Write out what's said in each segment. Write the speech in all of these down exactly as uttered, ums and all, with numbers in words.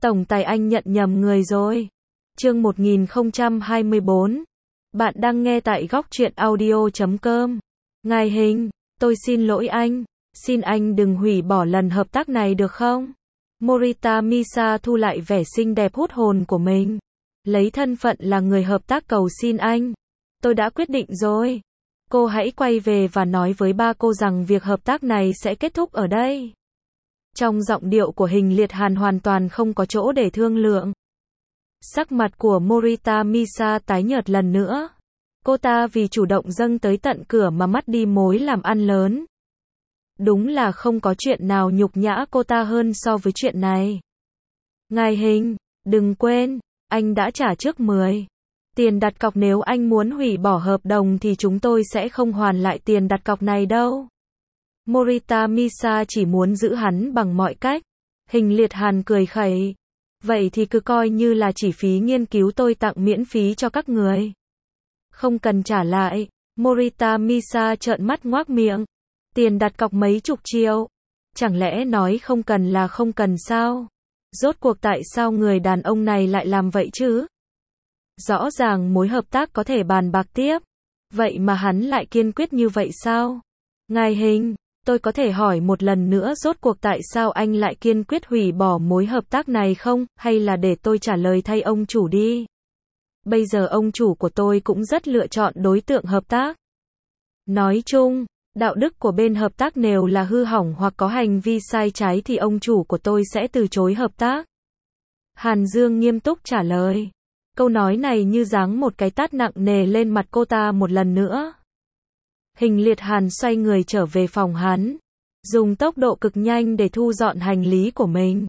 Tổng tài anh nhận nhầm người rồi. Chương một nghìn không trăm hai mươi bốn. Bạn đang nghe tại góc truyện audio chấm com. Ngài Hình, tôi xin lỗi anh. Xin anh đừng hủy bỏ lần hợp tác này được không? Morita Misa thu lại vẻ xinh đẹp hút hồn của mình. Lấy thân phận là người hợp tác cầu xin anh. Tôi đã quyết định rồi. Cô hãy quay về và nói với ba cô rằng việc hợp tác này sẽ kết thúc ở đây. Trong giọng điệu của Hình Liệt Hàn hoàn toàn không có chỗ để thương lượng. Sắc mặt của Morita Misa tái nhợt lần nữa. Cô ta vì chủ động dâng tới tận cửa mà mất đi mối làm ăn lớn. Đúng là không có chuyện nào nhục nhã cô ta hơn so với chuyện này. Ngài Hình, đừng quên, anh đã trả trước mười tiền đặt cọc, nếu anh muốn hủy bỏ hợp đồng thì chúng tôi sẽ không hoàn lại tiền đặt cọc này đâu. Morita Misa chỉ muốn giữ hắn bằng mọi cách. Hình Liệt Hàn cười khẩy. Vậy thì cứ coi như là chỉ phí nghiên cứu tôi tặng miễn phí cho các người. Không cần trả lại. Morita Misa trợn mắt ngoác miệng. Tiền đặt cọc mấy chục triệu. Chẳng lẽ nói không cần là không cần sao? Rốt cuộc tại sao người đàn ông này lại làm vậy chứ? Rõ ràng mối hợp tác có thể bàn bạc tiếp. Vậy mà hắn lại kiên quyết như vậy sao? Ngài Hình, tôi có thể hỏi một lần nữa rốt cuộc tại sao anh lại kiên quyết hủy bỏ mối hợp tác này không? Hay là để tôi trả lời thay ông chủ đi? Bây giờ ông chủ của tôi cũng rất lựa chọn đối tượng hợp tác. Nói chung, đạo đức của bên hợp tác nếu là hư hỏng hoặc có hành vi sai trái thì ông chủ của tôi sẽ từ chối hợp tác. Hàn Dương nghiêm túc trả lời. Câu nói này như giáng một cái tát nặng nề lên mặt cô ta một lần nữa. Hình Liệt Hàn xoay người trở về phòng hắn, dùng tốc độ cực nhanh để thu dọn hành lý của mình.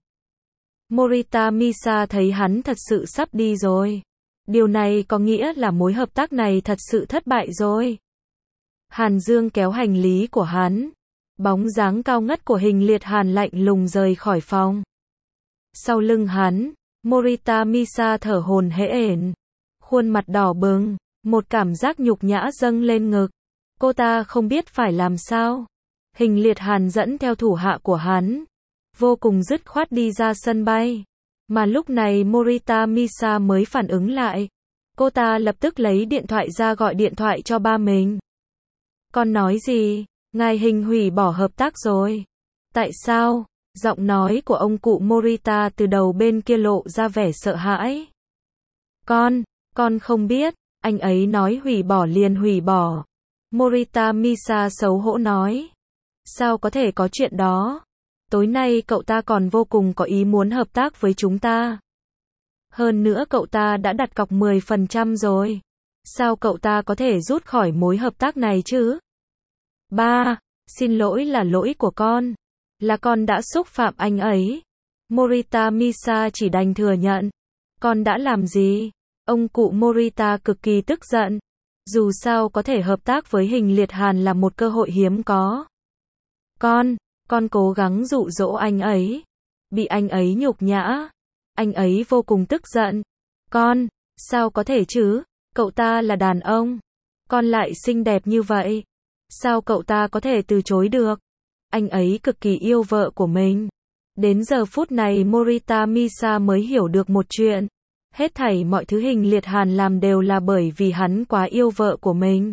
Morita Misa thấy hắn thật sự sắp đi rồi. Điều này có nghĩa là mối hợp tác này thật sự thất bại rồi. Hàn Dương kéo hành lý của hắn. Bóng dáng cao ngất của Hình Liệt Hàn lạnh lùng rời khỏi phòng. Sau lưng hắn, Morita Misa thở hổn hển, khuôn mặt đỏ bừng, một cảm giác nhục nhã dâng lên ngực. Cô ta không biết phải làm sao. Hình Liệt Hàn dẫn theo thủ hạ của hắn, vô cùng dứt khoát đi ra sân bay. Mà lúc này Morita Misa mới phản ứng lại. Cô ta lập tức lấy điện thoại ra gọi điện thoại cho ba mình. Con nói gì? Ngài Hình hủy bỏ hợp tác rồi. Tại sao? Giọng nói của ông cụ Morita từ đầu bên kia lộ ra vẻ sợ hãi. Con, con không biết, anh ấy nói hủy bỏ liền hủy bỏ. Morita Misa xấu hổ nói. Sao có thể có chuyện đó? Tối nay cậu ta còn vô cùng có ý muốn hợp tác với chúng ta. Hơn nữa cậu ta đã đặt cọc mười phần trăm rồi. Sao cậu ta có thể rút khỏi mối hợp tác này chứ? Ba, xin lỗi là lỗi của con. Là con đã xúc phạm anh ấy. Morita Misa chỉ đành thừa nhận. Con đã làm gì? Ông cụ Morita cực kỳ tức giận. Dù sao có thể hợp tác với Hình Liệt Hàn là một cơ hội hiếm có. Con, con cố gắng dụ dỗ anh ấy. Bị anh ấy nhục nhã. Anh ấy vô cùng tức giận. Con, sao có thể chứ? Cậu ta là đàn ông. Con lại xinh đẹp như vậy. Sao cậu ta có thể từ chối được? Anh ấy cực kỳ yêu vợ của mình. Đến giờ phút này Morita Misa mới hiểu được một chuyện. Hết thảy mọi thứ Hình Liệt Hàn làm đều là bởi vì hắn quá yêu vợ của mình.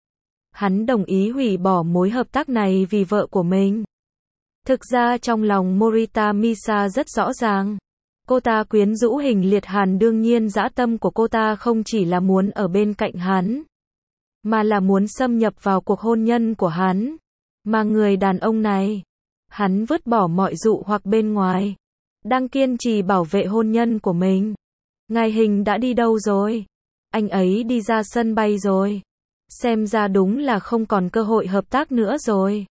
Hắn đồng ý hủy bỏ mối hợp tác này vì vợ của mình. Thực ra trong lòng Morita Misa rất rõ ràng. Cô ta quyến rũ Hình Liệt Hàn, đương nhiên dã tâm của cô ta không chỉ là muốn ở bên cạnh hắn, mà là muốn xâm nhập vào cuộc hôn nhân của hắn. Mà người đàn ông này, hắn vứt bỏ mọi dụ hoặc bên ngoài, đang kiên trì bảo vệ hôn nhân của mình. Ngài Hình đã đi đâu rồi? Anh ấy đi ra sân bay rồi. Xem ra đúng là không còn cơ hội hợp tác nữa rồi.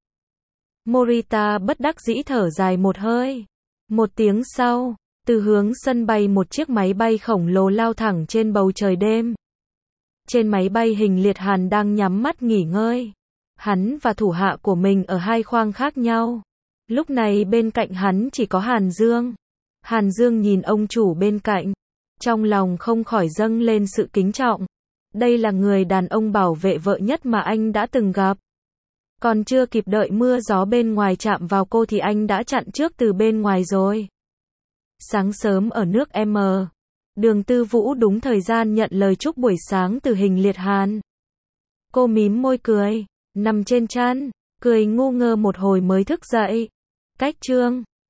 Morita bất đắc dĩ thở dài một hơi. Một tiếng sau, từ hướng sân bay một chiếc máy bay khổng lồ lao thẳng trên bầu trời đêm. Trên máy bay Hình Liệt Hàn đang nhắm mắt nghỉ ngơi. Hắn và thủ hạ của mình ở hai khoang khác nhau. Lúc này bên cạnh hắn chỉ có Hàn Dương. Hàn Dương nhìn ông chủ bên cạnh. Trong lòng không khỏi dâng lên sự kính trọng. Đây là người đàn ông bảo vệ vợ nhất mà anh đã từng gặp. Còn chưa kịp đợi mưa gió bên ngoài chạm vào cô thì anh đã chặn trước từ bên ngoài rồi. Sáng sớm ở nước M. Đường Tư Vũ đúng thời gian nhận lời chúc buổi sáng từ Hình Liệt Hàn. Cô mím môi cười, nằm trên chăn, cười ngu ngơ một hồi mới thức dậy. Cách chương